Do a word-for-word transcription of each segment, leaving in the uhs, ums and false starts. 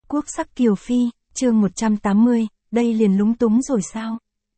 Quốc sắc kiều phi, chương một trăm tám mươi, đây liền lúng túng rồi sao?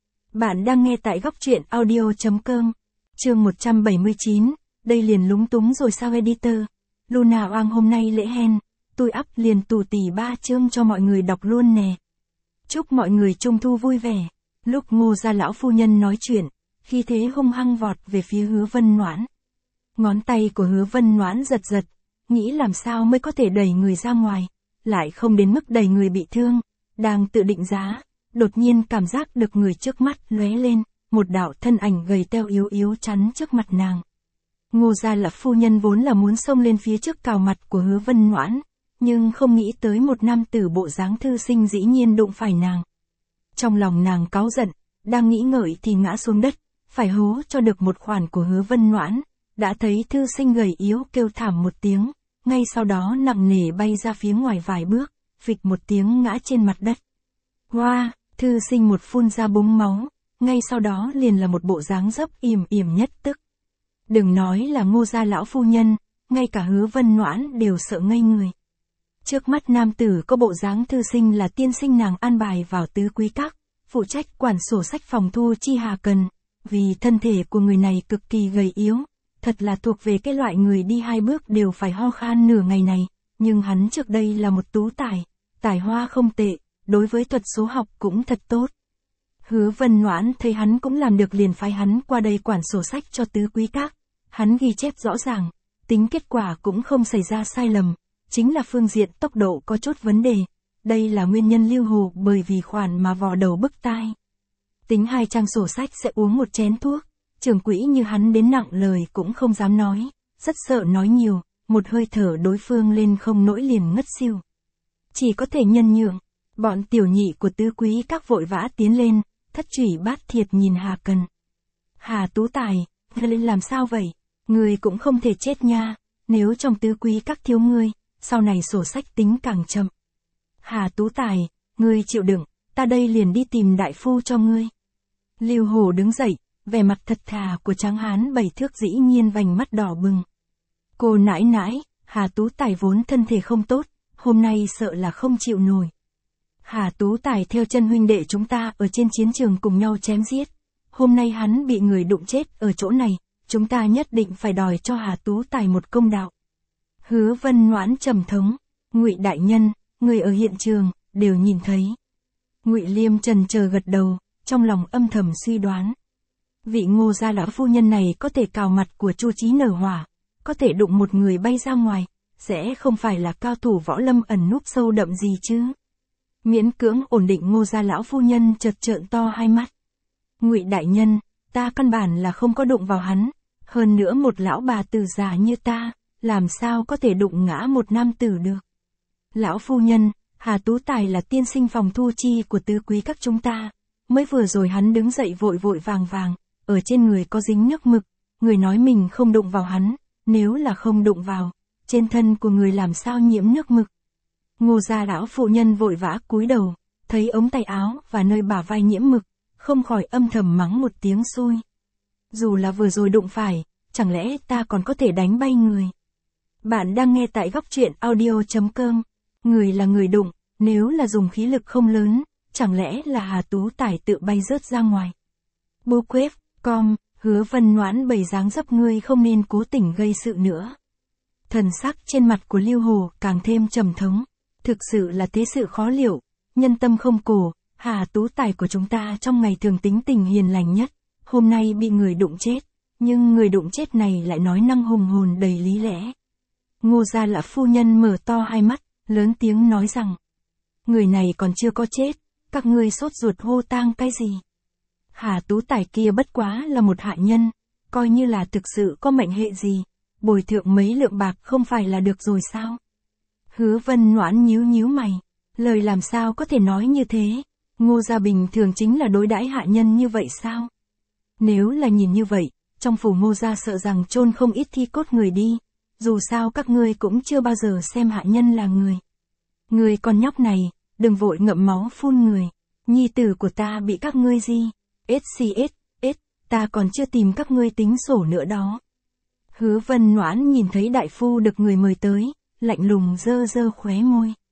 Bạn đang nghe tại góc truyện audio.com. Chương một trăm bảy mươi chín, đây liền lúng túng rồi sao editor? Luna Oang hôm nay lễ hen, tôi up liền tù tỉ ba chương cho mọi người đọc luôn nè. Chúc mọi người trung thu vui vẻ. Lúc Ngô gia lão phu nhân nói chuyện, khi thế hung hăng vọt về phía Hứa Vân Noãn. Ngón tay của Hứa Vân Noãn giật giật, nghĩ làm sao mới có thể đẩy người ra ngoài, lại không đến mức đẩy người bị thương, đang tự định giá, đột nhiên cảm giác được người trước mắt lóe lên, một đạo thân ảnh gầy teo yếu yếu chắn trước mặt nàng. Ngô gia lão phu nhân vốn là muốn xông lên phía trước cào mặt của Hứa Vân Noãn, nhưng không nghĩ tới một nam tử bộ dáng thư sinh dĩ nhiên đụng phải nàng. Trong lòng nàng cáu giận, đang nghĩ ngợi thì ngã xuống đất, phải hố cho được một khoản của Hứa Vân Noãn, đã thấy thư sinh gầy yếu kêu thảm một tiếng, ngay sau đó nặng nề bay ra phía ngoài vài bước, phịch một tiếng ngã trên mặt đất. Hoa, wow, thư sinh một phun ra búng máu, ngay sau đó liền là một bộ dáng dấp yểm yểm nhất tức. Đừng nói là Ngô gia lão phu nhân, ngay cả Hứa Vân Noãn đều sợ ngây người. Trước mắt nam tử có bộ dáng thư sinh là tiên sinh nàng an bài vào tứ quý các, phụ trách quản sổ sách phòng thu chi Hà Cần, vì thân thể của người này cực kỳ gầy yếu, thật là thuộc về cái loại người đi hai bước đều phải ho khan nửa ngày này, nhưng hắn trước đây là một tú tài, tài hoa không tệ, đối với thuật số học cũng thật tốt. Hứa Vân Noãn thấy hắn cũng làm được liền phái hắn qua đây quản sổ sách cho tứ quý các, hắn ghi chép rõ ràng, tính kết quả cũng không xảy ra sai lầm, chính là phương diện tốc độ có chút vấn đề, đây là nguyên nhân lưu hồ bởi vì khoản mà vò đầu bức tai. Tính hai trang sổ sách sẽ uống một chén thuốc, trưởng quỹ như hắn đến nặng lời cũng không dám nói, rất sợ nói nhiều, một hơi thở đối phương lên không nỗi liền ngất xỉu. Chỉ có thể nhân nhượng, bọn tiểu nhị của tứ quý các vội vã tiến lên, thất trủy bát thiệt nhìn Hà Cần. Hà tú tài, lên làm sao vậy? Người cũng không thể chết nha, nếu trong tứ quý các thiếu ngươi, sau này sổ sách tính càng chậm. Hà tú tài, ngươi chịu đựng, ta đây liền đi tìm đại phu cho ngươi. Lưu Hồ đứng dậy, vẻ mặt thật thà của tráng hán bảy thước dĩ nhiên vành mắt đỏ bừng. Cô nãi nãi, Hà tú tài vốn thân thể không tốt, hôm nay sợ là không chịu nổi. Hà tú tài theo chân huynh đệ chúng ta ở trên chiến trường cùng nhau chém giết. Hôm nay hắn bị người đụng chết ở chỗ này, chúng ta nhất định phải đòi cho Hà tú tài một công đạo. Hứa Vân Noãn trầm thống, Ngụy đại nhân, người ở hiện trường đều nhìn thấy. Ngụy Liêm trần chờ gật đầu, trong lòng âm thầm suy đoán. Vị Ngô gia lão phu nhân này có thể cào mặt của Chu Chí nở hỏa, có thể đụng một người bay ra ngoài, sẽ không phải là cao thủ võ lâm ẩn núp sâu đậm gì chứ? Miễn cưỡng ổn định Ngô gia lão phu nhân chợt trợn to hai mắt. Ngụy đại nhân, ta căn bản là không có đụng vào hắn, hơn nữa một lão bà tử già như ta, làm sao có thể đụng ngã một nam tử được? Lão phu nhân, Hà tú tài là tiên sinh phòng thu chi của tứ quý các chúng ta, mới vừa rồi hắn đứng dậy vội vội vàng vàng, ở trên người có dính nước mực, người nói mình không đụng vào hắn, nếu là không đụng vào, trên thân của người làm sao nhiễm nước mực? Ngô gia lão phụ nhân vội vã cúi đầu, thấy ống tay áo và nơi bả vai nhiễm mực, không khỏi âm thầm mắng một tiếng xui. Dù là vừa rồi đụng phải, chẳng lẽ ta còn có thể đánh bay người? Bạn đang nghe tại góc truyện audio.com. Người là người đụng, nếu là dùng khí lực không lớn, chẳng lẽ là Hà tú tài tự bay rớt ra ngoài? Bố quếp, com, Hứa Vân Noãn bày dáng dấp ngươi không nên cố tình gây sự nữa. Thần sắc trên mặt của Lưu Hồ càng thêm trầm thống. Thực sự là thế sự khó liệu, nhân tâm không cổ, Hà tú tài của chúng ta trong ngày thường tính tình hiền lành nhất, hôm nay bị người đụng chết, nhưng người đụng chết này lại nói năng hùng hồn đầy lý lẽ. Ngô gia lão phu nhân mở to hai mắt, lớn tiếng nói rằng, người này còn chưa có chết, các ngươi sốt ruột hô tang cái gì? Hà tú tài kia bất quá là một hạ nhân, coi như là thực sự có mệnh hệ gì, bồi thượng mấy lượng bạc không phải là được rồi sao? Hứa Vân Noãn nhíu nhíu mày, lời làm sao có thể nói như thế? Ngô gia bình thường chính là đối đãi hạ nhân như vậy sao? Nếu là nhìn như vậy, trong phủ Ngô gia sợ rằng chôn không ít thi cốt người đi, dù sao các ngươi cũng chưa bao giờ xem hạ nhân là người. Người con nhóc này, đừng vội ngậm máu phun người, nhi tử của ta bị các ngươi gì? ét xê ét, ét, ta còn chưa tìm các ngươi tính sổ nữa đó. Hứa Vân Noãn nhìn thấy đại phu được người mời tới, lạnh lùng dơ dơ khóe môi.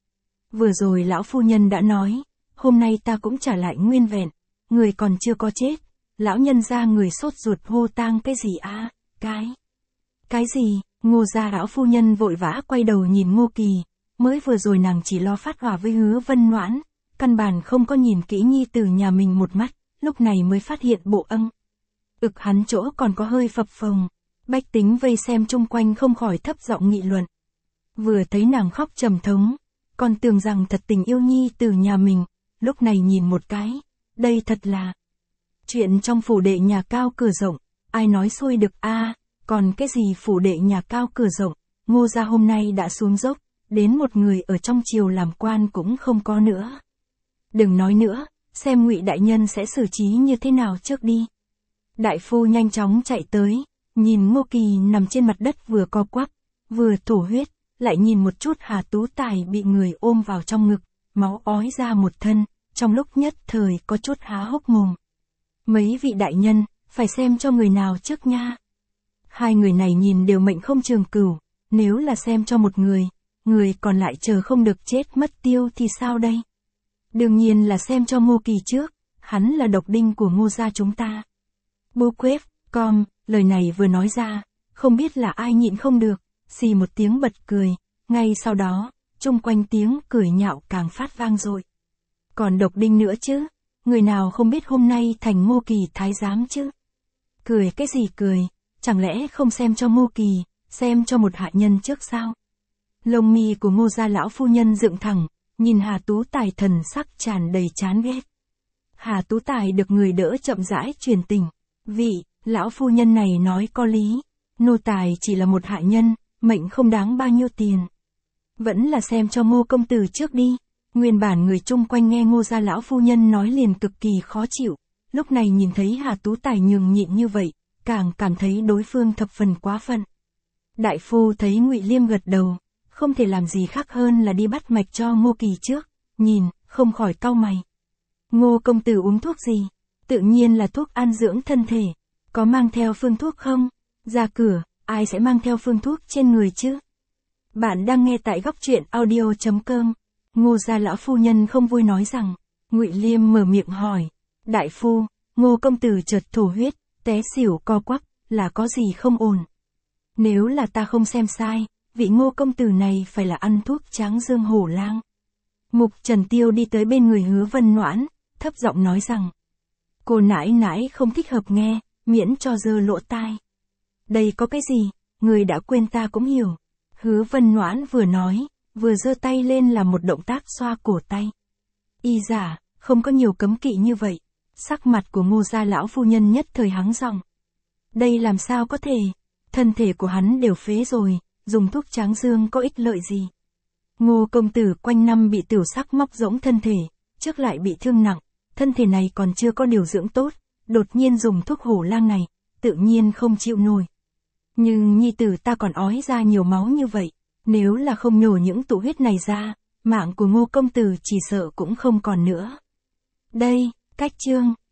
Vừa rồi lão phu nhân đã nói, hôm nay ta cũng trả lại nguyên vẹn, người còn chưa có chết. Lão nhân gia người sốt ruột hô tang cái gì a? À? Cái... Cái gì? Ngô gia lão phu nhân vội vã quay đầu nhìn Ngô Kỳ, mới vừa rồi nàng chỉ lo phát hỏa với Hứa Vân Noãn, căn bản không có nhìn kỹ nhi tử nhà mình một mắt, lúc này mới phát hiện bộ âng. Ực hắn chỗ còn có hơi phập phồng, bách tính vây xem chung quanh không khỏi thấp giọng nghị luận. Vừa thấy nàng khóc trầm thống, còn tưởng rằng thật tình yêu nhi tử nhà mình, lúc này nhìn một cái, đây thật là chuyện trong phủ đệ nhà cao cửa rộng, ai nói xuôi được a? À, còn cái gì phủ đệ nhà cao cửa rộng, Ngô gia hôm nay đã xuống dốc, đến một người ở trong triều làm quan cũng không có nữa. Đừng nói nữa, xem Ngụy đại nhân sẽ xử trí như thế nào trước đi. Đại phu nhanh chóng chạy tới, nhìn Ngô Kỳ nằm trên mặt đất vừa co quắp, vừa thổ huyết, lại nhìn một chút Hà Tú Tài bị người ôm vào trong ngực, máu ói ra một thân, trong lúc nhất thời có chút há hốc mồm. Mấy vị đại nhân, phải xem cho người nào trước nha. Hai người này nhìn đều mệnh không trường cửu, nếu là xem cho một người, người còn lại chờ không được chết mất tiêu thì sao đây? Đương nhiên là xem cho Ngô Kỳ trước, hắn là độc đinh của Ngô gia chúng ta. Bô quếp, com, lời này vừa nói ra, không biết là ai nhịn không được, xì một tiếng bật cười, ngay sau đó, chung quanh tiếng cười nhạo càng phát vang dội. Còn độc đinh nữa chứ, người nào không biết hôm nay thành Ngô Kỳ thái giám chứ? Cười cái gì cười, chẳng lẽ không xem cho Ngô Kỳ, xem cho một hạ nhân trước sao? Lông mi của Ngô gia lão phu nhân dựng thẳng, nhìn Hà Tú Tài thần sắc tràn đầy chán ghét. Hà Tú Tài được người đỡ chậm rãi truyền tình. Vị, lão phu nhân này nói có lý, nô tài chỉ là một hạ nhân, mệnh không đáng bao nhiêu tiền. Vẫn là xem cho Ngô công tử trước đi. Nguyên bản người chung quanh nghe Ngô gia lão phu nhân nói liền cực kỳ khó chịu, lúc này nhìn thấy Hà Tú Tài nhường nhịn như vậy, càng cảm thấy đối phương thập phần quá phận. Đại phu thấy Ngụy Liêm gật đầu, không thể làm gì khác hơn là đi bắt mạch cho Ngô Kỳ trước, nhìn, không khỏi cau mày. Ngô công tử uống thuốc gì? Tự nhiên là thuốc an dưỡng thân thể, có mang theo phương thuốc không? Ra cửa, ai sẽ mang theo phương thuốc trên người chứ? Bạn đang nghe tại góc truyện audio chấm com. Ngô gia lão phu nhân không vui nói rằng, Ngụy Liêm mở miệng hỏi, đại phu, Ngô công tử chợt thổ huyết, té xỉu co quắp, là có gì không ổn? Nếu là ta không xem sai, vị Ngô công tử này phải là ăn thuốc tráng dương hổ lang. Mục Trần Tiêu đi tới bên người Hứa Vân Noãn, thấp giọng nói rằng, cô nãi nãi không thích hợp nghe, miễn cho dơ lỗ tai. Đây có cái gì, người đã quên ta cũng hiểu. Hứa Vân Noãn vừa nói, vừa giơ tay lên làm một động tác xoa cổ tay. Y giả, không có nhiều cấm kỵ như vậy. Sắc mặt của Ngô gia lão phu nhân nhất thời hắng giọng. Đây làm sao có thể, thân thể của hắn đều phế rồi, dùng thuốc tráng dương có ích lợi gì. Ngô công tử quanh năm bị tiểu sắc móc rỗng thân thể, trước lại bị thương nặng, thân thể này còn chưa có điều dưỡng tốt, đột nhiên dùng thuốc hổ lang này, tự nhiên không chịu nổi. Nhưng nhi tử ta còn ói ra nhiều máu như vậy, nếu là không nhổ những tụ huyết này ra, mạng của Ngô công tử chỉ sợ cũng không còn nữa. Đây, cách chương